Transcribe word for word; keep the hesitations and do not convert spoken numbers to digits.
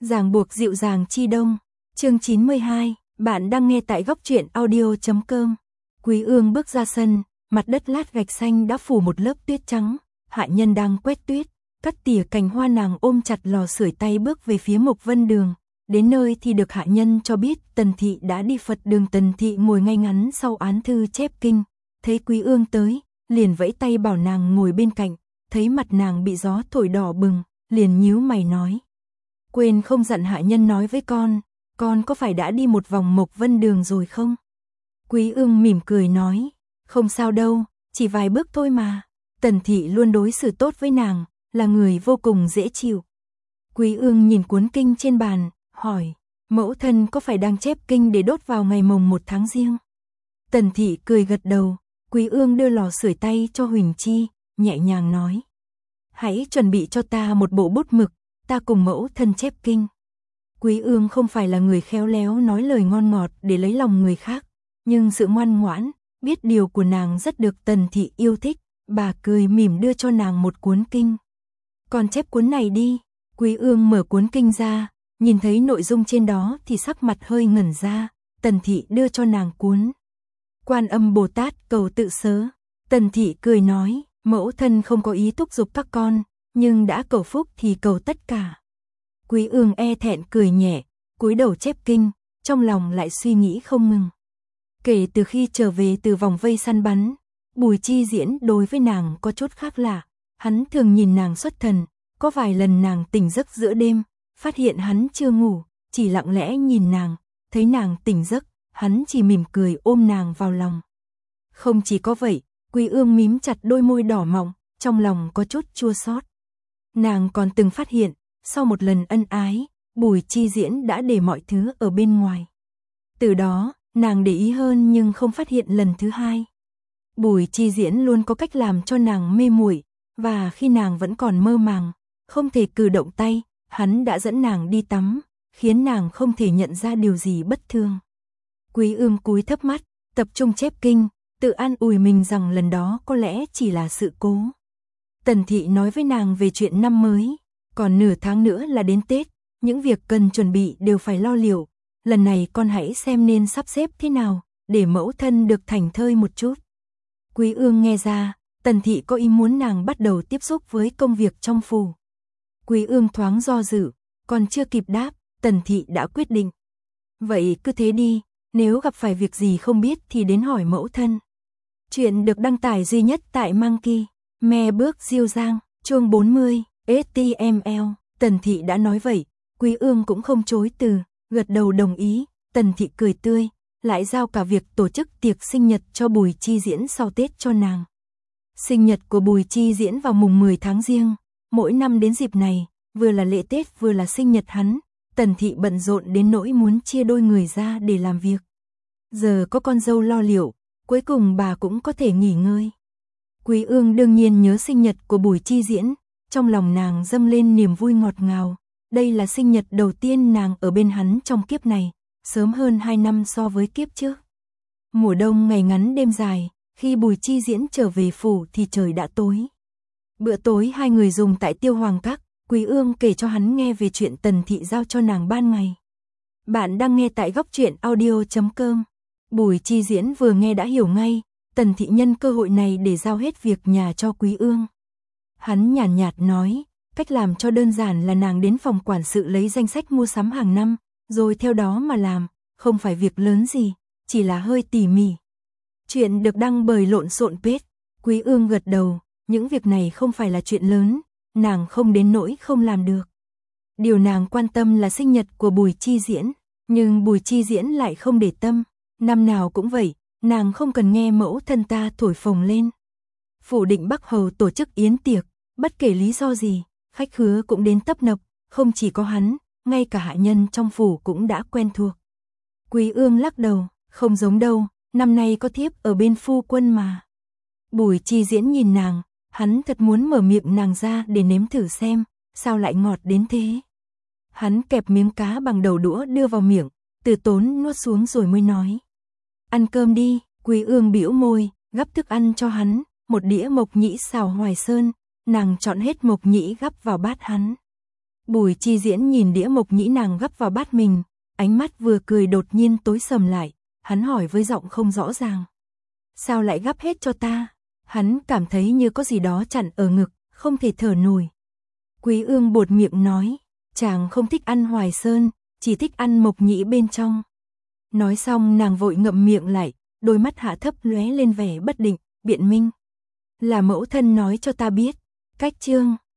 Ràng buộc dịu dàng chi đông. Chương chín mươi hai, bạn đang nghe tại góc truyện audio chấm com. Quý Ương bước ra sân, mặt đất lát gạch xanh đã phủ một lớp tuyết trắng, hạ nhân đang quét tuyết, cắt tỉa cành hoa, nàng ôm chặt lò sưởi tay bước về phía Mộc Vân Đường. Đến nơi thì được hạ nhân cho biết Tần Thị đã đi Phật đường. Tần Thị ngồi ngay ngắn sau án thư chép kinh, thấy Quý Ương tới, liền vẫy tay bảo nàng ngồi bên cạnh, thấy mặt nàng bị gió thổi đỏ bừng, liền nhíu mày nói: quên không dặn hạ nhân nói với con, con có phải đã đi một vòng Mộc Vân Đường rồi không? Quý Ương mỉm cười nói: không sao đâu, chỉ vài bước thôi mà. Tần Thị luôn đối xử tốt với nàng, là người vô cùng dễ chịu. Quý Ương nhìn cuốn kinh trên bàn, hỏi: mẫu thân có phải đang chép kinh để đốt vào ngày mồng một tháng Giêng? Tần Thị cười gật đầu. Quý Ương đưa lò sưởi tay cho Huỳnh Chi, nhẹ nhàng nói: hãy chuẩn bị cho ta một bộ bút mực, ta cùng mẫu thân chép kinh. Quý Ương không phải là người khéo léo nói lời ngon ngọt để lấy lòng người khác, nhưng sự ngoan ngoãn, biết điều của nàng rất được Tần Thị yêu thích. Bà cười mỉm đưa cho nàng một cuốn kinh. Con chép cuốn này đi. Quý Ương mở cuốn kinh ra, nhìn thấy nội dung trên đó thì sắc mặt hơi ngẩn ra. Tần Thị đưa cho nàng cuốn Quan Âm Bồ Tát cầu tự sớ. Tần Thị cười nói: mẫu thân không có ý thúc giục các con, nhưng đã cầu phúc thì cầu tất cả. Quý Ương e thẹn cười nhẹ, cúi đầu chép kinh, trong lòng lại suy nghĩ không ngừng. Kể từ khi trở về từ vòng vây săn bắn, Bùi Chi Diễn đối với nàng có chút khác lạ. Hắn thường nhìn nàng xuất thần, có vài lần nàng tỉnh giấc giữa đêm, phát hiện hắn chưa ngủ, chỉ lặng lẽ nhìn nàng, thấy nàng tỉnh giấc, hắn chỉ mỉm cười ôm nàng vào lòng. Không chỉ có vậy, Quý Ương mím chặt đôi môi đỏ mọng, trong lòng có chút chua xót. Nàng còn từng phát hiện, sau một lần ân ái, Bùi Chi Diễn đã để mọi thứ ở bên ngoài. Từ đó, nàng để ý hơn nhưng không phát hiện lần thứ hai. Bùi Chi Diễn luôn có cách làm cho nàng mê muội, và khi nàng vẫn còn mơ màng, không thể cử động tay, hắn đã dẫn nàng đi tắm, khiến nàng không thể nhận ra điều gì bất thường. Quý Ương cúi thấp mắt, tập trung chép kinh, tự an ủi mình rằng lần đó có lẽ chỉ là sự cố. Tần Thị nói với nàng về chuyện năm mới, còn nửa tháng nữa là đến Tết, những việc cần chuẩn bị đều phải lo liệu. Lần này con hãy xem nên sắp xếp thế nào, để mẫu thân được thảnh thơi một chút. Quý Ương nghe ra, Tần Thị có ý muốn nàng bắt đầu tiếp xúc với công việc trong phủ. Quý Ương thoáng do dự, còn chưa kịp đáp, Tần Thị đã quyết định. Vậy cứ thế đi, nếu gặp phải việc gì không biết thì đến hỏi mẫu thân. Chuyện được đăng tải duy nhất tại Monkey, Me bước diêu giang, chương bốn mươi, ếch ti em lờ. Tần Thị đã nói vậy, Quý Ương cũng không chối từ, gật đầu đồng ý. Tần Thị cười tươi, lại giao cả việc tổ chức tiệc sinh nhật cho Bùi Chi Diễn sau Tết cho nàng. Sinh nhật của Bùi Chi Diễn vào mùng mười tháng Giêng, mỗi năm đến dịp này, vừa là lễ Tết vừa là sinh nhật hắn, Tần Thị bận rộn đến nỗi muốn chia đôi người ra để làm việc. Giờ có con dâu lo liệu, cuối cùng bà cũng có thể nghỉ ngơi. Quý Ương đương nhiên nhớ sinh nhật của Bùi Chi Diễn, trong lòng nàng dâng lên niềm vui ngọt ngào. Đây là sinh nhật đầu tiên nàng ở bên hắn trong kiếp này, sớm hơn hai năm so với kiếp trước. Mùa đông ngày ngắn đêm dài, khi Bùi Chi Diễn trở về phủ thì trời đã tối. Bữa tối hai người dùng tại Tiêu Hoàng Các, Quý Ương kể cho hắn nghe về chuyện Tần Thị giao cho nàng ban ngày. Bạn đang nghe tại góc truyện audio chấm com. Bùi Chi Diễn vừa nghe đã hiểu ngay, Tần Thị nhân cơ hội này để giao hết việc nhà cho Quý Ương. Hắn nhàn nhạt, nhạt nói, cách làm cho đơn giản là nàng đến phòng quản sự lấy danh sách mua sắm hàng năm, rồi theo đó mà làm, không phải việc lớn gì, chỉ là hơi tỉ mỉ. Chuyện được đăng bởi Lộn Xộn Page. Quý Ương gật đầu, những việc này không phải là chuyện lớn, nàng không đến nỗi không làm được. Điều nàng quan tâm là sinh nhật của Bùi Chi Diễn, nhưng Bùi Chi Diễn lại không để tâm, năm nào cũng vậy, nàng không cần nghe mẫu thân ta thổi phồng lên. Phủ Định Bắc Hầu tổ chức yến tiệc, bất kể lý do gì, khách khứa cũng đến tấp nập, không chỉ có hắn, ngay cả hạ nhân trong phủ cũng đã quen thuộc. Quý Ương lắc đầu, không giống đâu, năm nay có thiếp ở bên phu quân mà. Bùi Chi Diễn nhìn nàng, hắn thật muốn mở miệng nàng ra để nếm thử xem, sao lại ngọt đến thế. Hắn kẹp miếng cá bằng đầu đũa đưa vào miệng, từ tốn nuốt xuống rồi mới nói: ăn cơm đi. Quý Ương bĩu môi, gắp thức ăn cho hắn, một đĩa mộc nhĩ xào Hoài Sơn, nàng chọn hết mộc nhĩ gắp vào bát hắn. Bùi Chi Diễn nhìn đĩa mộc nhĩ nàng gấp vào bát mình, ánh mắt vừa cười đột nhiên tối sầm lại, hắn hỏi với giọng không rõ ràng. Sao lại gắp hết cho ta? Hắn cảm thấy như có gì đó chặn ở ngực, không thể thở nổi. Quý Ương buột miệng nói, chàng không thích ăn Hoài Sơn, chỉ thích ăn mộc nhĩ bên trong. Nói xong nàng vội ngậm miệng lại, đôi mắt hạ thấp lóe lên vẻ bất định, biện minh. Là mẫu thân nói cho ta biết. Cách chương